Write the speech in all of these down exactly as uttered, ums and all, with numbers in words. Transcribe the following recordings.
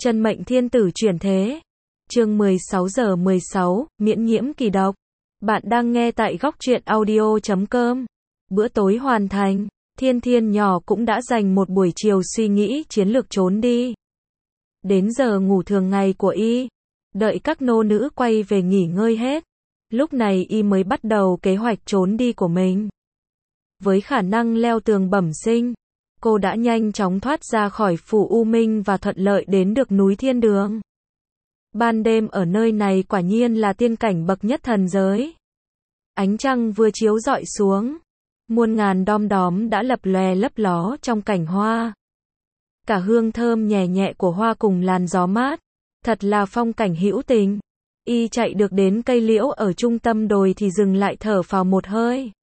Chân mệnh thiên tử chuyển thế. Chương mười sáu giờ mười sáu, miễn nhiễm kỳ độc. Bạn đang nghe tại góc truyện audio chấm com. Bữa tối hoàn thành, Thiên Thiên nhỏ cũng đã dành một buổi chiều suy nghĩ chiến lược trốn đi. Đến giờ ngủ thường ngày của y, đợi các nô nữ quay về nghỉ ngơi hết, lúc này y mới bắt đầu kế hoạch trốn đi của mình. Với khả năng leo tường bẩm sinh, cô đã nhanh chóng thoát ra khỏi phủ U Minh và thuận lợi đến được núi Thiên Đường. Ban đêm ở nơi này quả nhiên là tiên cảnh bậc nhất thần giới. Ánh trăng vừa chiếu rọi xuống, muôn ngàn đom đóm đã lập lòe lấp ló trong cảnh hoa. Cả hương thơm nhẹ nhẹ của hoa cùng làn gió mát, thật là phong cảnh hữu tình. Y chạy được đến cây liễu ở trung tâm đồi thì dừng lại thở phào một hơi.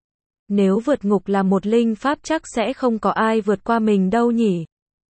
Nếu vượt ngục là một linh pháp chắc sẽ không có ai vượt qua mình đâu nhỉ.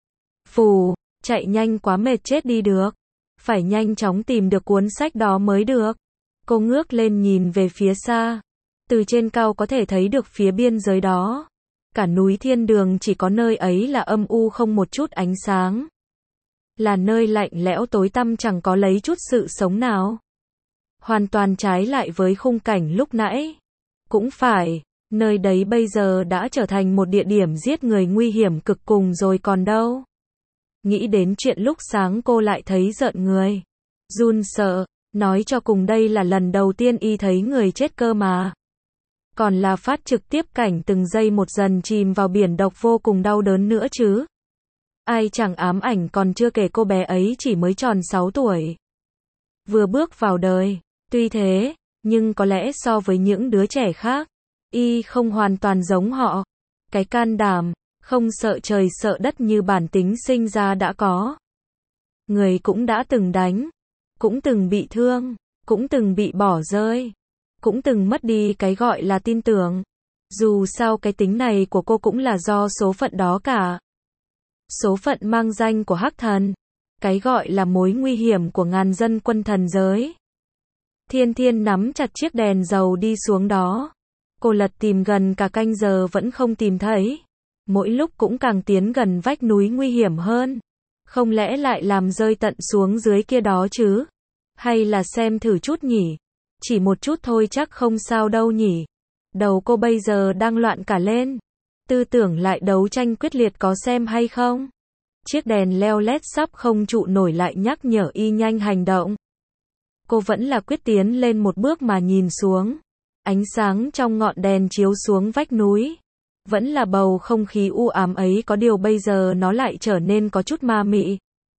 Phù, chạy nhanh quá mệt chết đi được. Phải nhanh chóng tìm được cuốn sách đó mới được. Cô ngước lên nhìn về phía xa. Từ trên cao có thể thấy được phía biên giới đó. Cả núi Thiên Đường chỉ có nơi ấy là âm u không một chút ánh sáng. Là nơi lạnh lẽo tối tăm chẳng có lấy chút sự sống nào. Hoàn toàn trái lại với khung cảnh lúc nãy. Cũng phải, nơi đấy bây giờ đã trở thành một địa điểm giết người nguy hiểm cực cùng rồi còn đâu. Nghĩ đến chuyện lúc sáng cô lại thấy rợn người. Run sợ, nói cho cùng đây là lần đầu tiên y thấy người chết cơ mà. Còn là phát trực tiếp cảnh từng giây một dần chìm vào biển độc vô cùng đau đớn nữa chứ. Ai chẳng ám ảnh còn chưa kể cô bé ấy chỉ mới tròn sáu tuổi. Vừa bước vào đời, tuy thế, nhưng có lẽ so với những đứa trẻ khác, y không hoàn toàn giống họ. Cái can đảm, không sợ trời sợ đất như bản tính sinh ra đã có. Người cũng đã từng đánh, cũng từng bị thương, cũng từng bị bỏ rơi, cũng từng mất đi cái gọi là tin tưởng. Dù sao cái tính này của cô cũng là do số phận đó cả. Số phận mang danh của Hắc Thần, cái gọi là mối nguy hiểm của ngàn dân quân thần giới. Thiên Thiên nắm chặt chiếc đèn dầu đi xuống đó. Cô lật tìm gần cả canh giờ vẫn không tìm thấy. Mỗi lúc cũng càng tiến gần vách núi nguy hiểm hơn. Không lẽ lại làm rơi tận xuống dưới kia đó chứ? Hay là xem thử chút nhỉ? Chỉ một chút thôi chắc không sao đâu nhỉ? Đầu cô bây giờ đang loạn cả lên. Tư tưởng lại đấu tranh quyết liệt có xem hay không? Chiếc đèn leo lét sắp không trụ nổi lại nhắc nhở y nhanh hành động. Cô vẫn là quyết tiến lên một bước mà nhìn xuống. Ánh sáng trong ngọn đèn chiếu xuống vách núi. Vẫn là bầu không khí u ám ấy, có điều bây giờ nó lại trở nên có chút ma mị.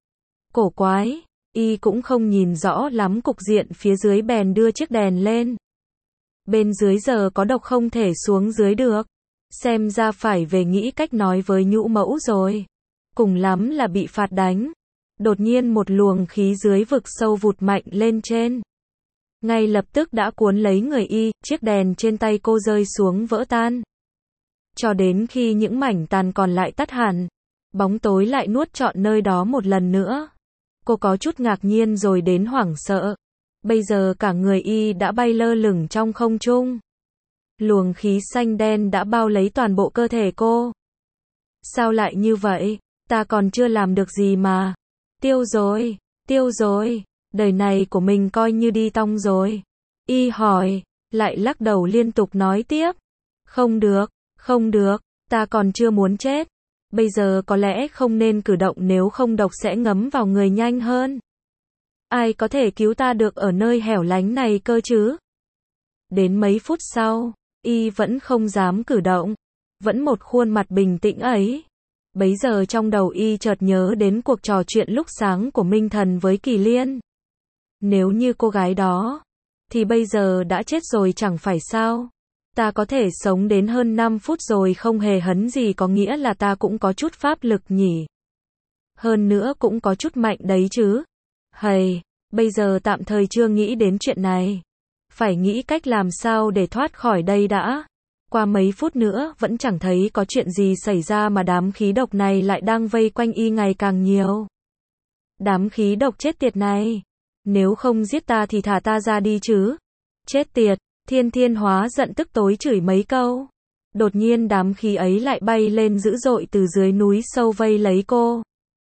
Cổ quái, y cũng không nhìn rõ lắm cục diện phía dưới bèn đưa chiếc đèn lên. Bên dưới giờ có độc không thể xuống dưới được. Xem ra phải về nghĩ cách nói với nhũ mẫu rồi. Cùng lắm là bị phạt đánh. Đột nhiên một luồng khí dưới vực sâu vụt mạnh lên trên. Ngay lập tức đã cuốn lấy người y, chiếc đèn trên tay cô rơi xuống vỡ tan. Cho đến khi những mảnh tàn còn lại tắt hẳn, bóng tối lại nuốt trọn nơi đó một lần nữa. Cô có chút ngạc nhiên rồi đến hoảng sợ. Bây giờ cả người y đã bay lơ lửng trong không trung. Luồng khí xanh đen đã bao lấy toàn bộ cơ thể cô. Sao lại như vậy? Ta còn chưa làm được gì mà. Tiêu rồi, tiêu rồi, đời này của mình coi như đi tong rồi. Y hỏi, lại lắc đầu liên tục nói tiếp. Không được, không được, ta còn chưa muốn chết. Bây giờ có lẽ không nên cử động nếu không độc sẽ ngấm vào người nhanh hơn. Ai có thể cứu ta được ở nơi hẻo lánh này cơ chứ? Đến mấy phút sau, y vẫn không dám cử động. Vẫn một khuôn mặt bình tĩnh ấy. Bấy giờ trong đầu y chợt nhớ đến cuộc trò chuyện lúc sáng của Minh Thần với Kỳ Liên. Nếu như cô gái đó, thì bây giờ đã chết rồi chẳng phải sao? Ta có thể sống đến hơn năm phút rồi không hề hấn gì có nghĩa là ta cũng có chút pháp lực nhỉ? Hơn nữa cũng có chút mạnh đấy chứ? Hầy, bây giờ tạm thời chưa nghĩ đến chuyện này. Phải nghĩ cách làm sao để thoát khỏi đây đã. Qua mấy phút nữa vẫn chẳng thấy có chuyện gì xảy ra mà đám khí độc này lại đang vây quanh y ngày càng nhiều. Đám khí độc chết tiệt này. Nếu không giết ta thì thả ta ra đi chứ. Chết tiệt, Thiên Thiên hóa giận tức tối chửi mấy câu. Đột nhiên đám khí ấy lại bay lên dữ dội từ dưới núi sâu vây lấy cô.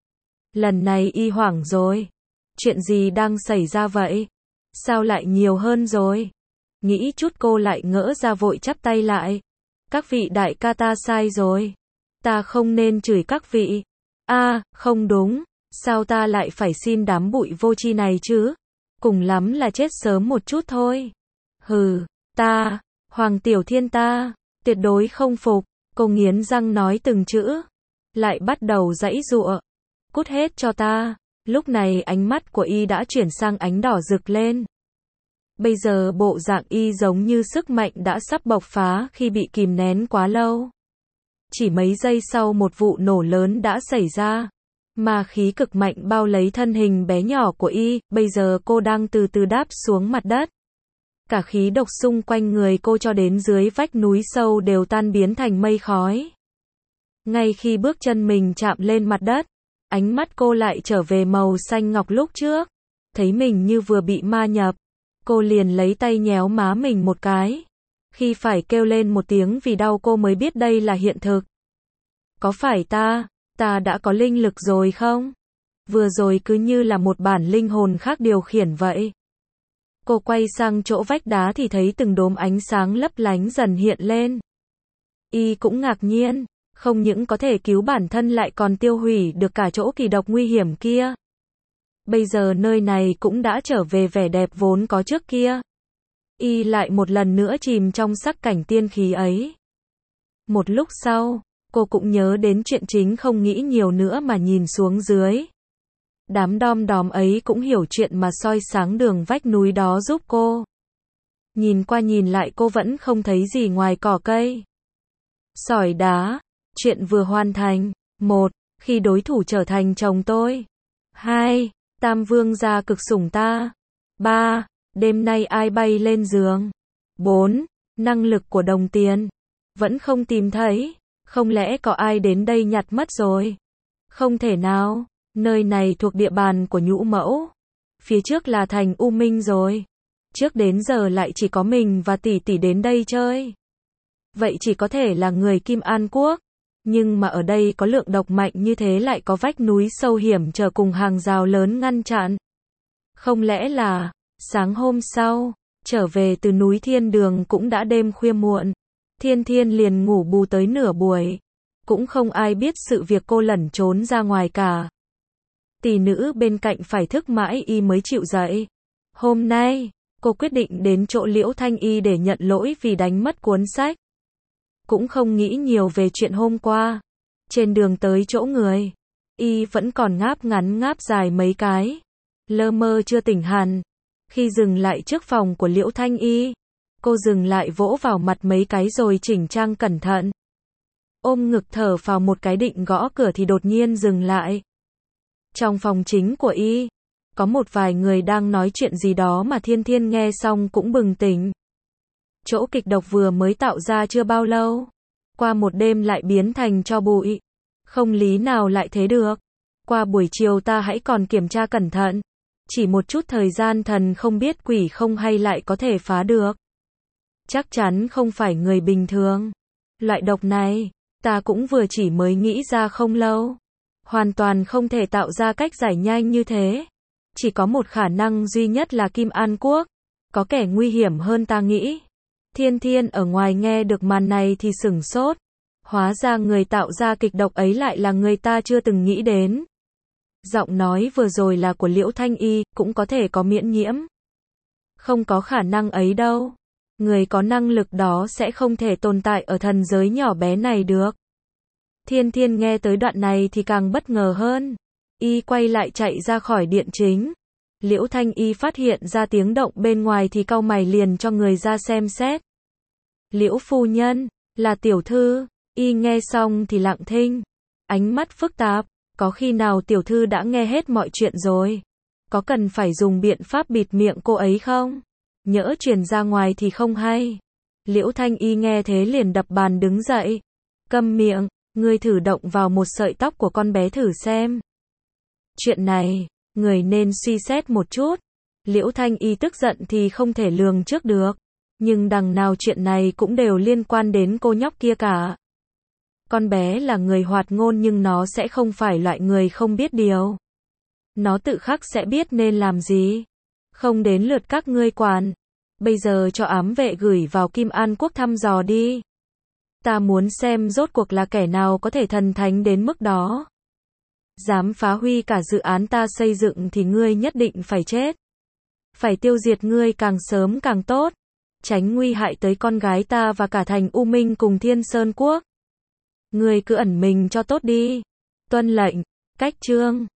Lần này y hoảng rồi. Chuyện gì đang xảy ra vậy? Sao lại nhiều hơn rồi? Nghĩ chút cô lại ngỡ ra vội chắp tay lại. Các vị đại ca ta sai rồi. Ta không nên chửi các vị. A, không đúng. Sao ta lại phải xin đám bụi vô tri này chứ? Cùng lắm là chết sớm một chút thôi. Hừ, ta, Hoàng Tiểu Thiên ta, tuyệt đối không phục. Cô nghiến răng nói từng chữ. Lại bắt đầu giãy giụa. Cút hết cho ta. Lúc này ánh mắt của y đã chuyển sang ánh đỏ rực lên. Bây giờ bộ dạng y giống như sức mạnh đã sắp bộc phá khi bị kìm nén quá lâu. Chỉ mấy giây sau một vụ nổ lớn đã xảy ra. Ma khí cực mạnh bao lấy thân hình bé nhỏ của y, bây giờ cô đang từ từ đáp xuống mặt đất. Cả khí độc xung quanh người cô cho đến dưới vách núi sâu đều tan biến thành mây khói. Ngay khi bước chân mình chạm lên mặt đất, ánh mắt cô lại trở về màu xanh ngọc lúc trước. Thấy mình như vừa bị ma nhập. Cô liền lấy tay nhéo má mình một cái. Khi phải kêu lên một tiếng vì đau cô mới biết đây là hiện thực. Có phải ta, ta đã có linh lực rồi không? Vừa rồi cứ như là một bản linh hồn khác điều khiển vậy. Cô quay sang chỗ vách đá thì thấy từng đốm ánh sáng lấp lánh dần hiện lên. Y cũng ngạc nhiên, không những có thể cứu bản thân lại còn tiêu hủy được cả chỗ kỳ độc nguy hiểm kia. Bây giờ nơi này cũng đã trở về vẻ đẹp vốn có trước kia. Y lại một lần nữa chìm trong sắc cảnh tiên khí ấy. Một lúc sau, cô cũng nhớ đến chuyện chính không nghĩ nhiều nữa mà nhìn xuống dưới. Đám đom đóm ấy cũng hiểu chuyện mà soi sáng đường vách núi đó giúp cô. Nhìn qua nhìn lại cô vẫn không thấy gì ngoài cỏ cây. Sỏi đá. Chuyện vừa hoàn thành. Một. Khi đối thủ trở thành chồng tôi. Hai. Tam vương gia cực sủng ta. Ba. Đêm nay ai bay lên giường. Bốn. Năng lực của đồng tiền. Vẫn không tìm thấy. Không lẽ có ai đến đây nhặt mất rồi? Không thể nào. Nơi này thuộc địa bàn của Nhũ Mẫu. Phía trước là thành U Minh rồi. Trước đến giờ lại chỉ có mình và tỷ tỷ đến đây chơi. Vậy chỉ có thể là người Kim An Quốc. Nhưng mà ở đây có lượng độc mạnh như thế lại có vách núi sâu hiểm trở cùng hàng rào lớn ngăn chặn. Không lẽ là, sáng hôm sau, trở về từ núi Thiên Đường cũng đã đêm khuya muộn. Thiên Thiên liền ngủ bù tới nửa buổi. Cũng không ai biết sự việc cô lẩn trốn ra ngoài cả. Tỷ nữ bên cạnh phải thức mãi y mới chịu dậy. Hôm nay, cô quyết định đến chỗ Liễu Thanh Y để nhận lỗi vì đánh mất cuốn sách. Cũng không nghĩ nhiều về chuyện hôm qua. Trên đường tới chỗ người, y vẫn còn ngáp ngắn ngáp dài mấy cái. Lơ mơ chưa tỉnh hẳn. Khi dừng lại trước phòng của Liễu Thanh Y, cô dừng lại vỗ vào mặt mấy cái rồi chỉnh trang cẩn thận. Ôm ngực thở phào một cái định gõ cửa thì đột nhiên dừng lại. Trong phòng chính của y, có một vài người đang nói chuyện gì đó mà Thiên Thiên nghe xong cũng bừng tỉnh. Chỗ kịch độc vừa mới tạo ra chưa bao lâu, qua một đêm lại biến thành tro bụi. Không lý nào lại thế được. Qua buổi chiều ta hãy còn kiểm tra cẩn thận. Chỉ một chút thời gian thần không biết quỷ không hay lại có thể phá được. Chắc chắn không phải người bình thường. Loại độc này, ta cũng vừa chỉ mới nghĩ ra không lâu. Hoàn toàn không thể tạo ra cách giải nhanh như thế. Chỉ có một khả năng duy nhất là Kim An Quốc. Có kẻ nguy hiểm hơn ta nghĩ. Thiên Thiên ở ngoài nghe được màn này thì sửng sốt. Hóa ra người tạo ra kịch độc ấy lại là người ta chưa từng nghĩ đến. Giọng nói vừa rồi là của Liễu Thanh Y, cũng có thể có miễn nhiễm. Không có khả năng ấy đâu. Người có năng lực đó sẽ không thể tồn tại ở thần giới nhỏ bé này được. Thiên Thiên nghe tới đoạn này thì càng bất ngờ hơn. Y quay lại chạy ra khỏi điện chính. Liễu Thanh Y phát hiện ra tiếng động bên ngoài thì cau mày liền cho người ra xem xét. Liễu phu nhân, là tiểu thư. Y nghe xong thì lặng thinh. Ánh mắt phức tạp. Có khi nào tiểu thư đã nghe hết mọi chuyện rồi? Có cần phải dùng biện pháp bịt miệng cô ấy không? Nhỡ truyền ra ngoài thì không hay. Liễu Thanh Y nghe thế liền đập bàn đứng dậy. Câm miệng, ngươi thử động vào một sợi tóc của con bé thử xem. Chuyện này, người nên suy xét một chút. Liễu Thanh Y tức giận thì không thể lường trước được. Nhưng đằng nào chuyện này cũng đều liên quan đến cô nhóc kia cả. Con bé là người hoạt ngôn nhưng nó sẽ không phải loại người không biết điều. Nó tự khắc sẽ biết nên làm gì. Không đến lượt các ngươi quản. Bây giờ cho ám vệ gửi vào Kim An Quốc thăm dò đi. Ta muốn xem rốt cuộc là kẻ nào có thể thần thánh đến mức đó. Dám phá hủy cả dự án ta xây dựng thì ngươi nhất định phải chết. Phải tiêu diệt ngươi càng sớm càng tốt. Tránh nguy hại tới con gái ta và cả thành U Minh cùng Thiên Sơn Quốc. Ngươi cứ ẩn mình cho tốt đi. Tuân lệnh. Cách chương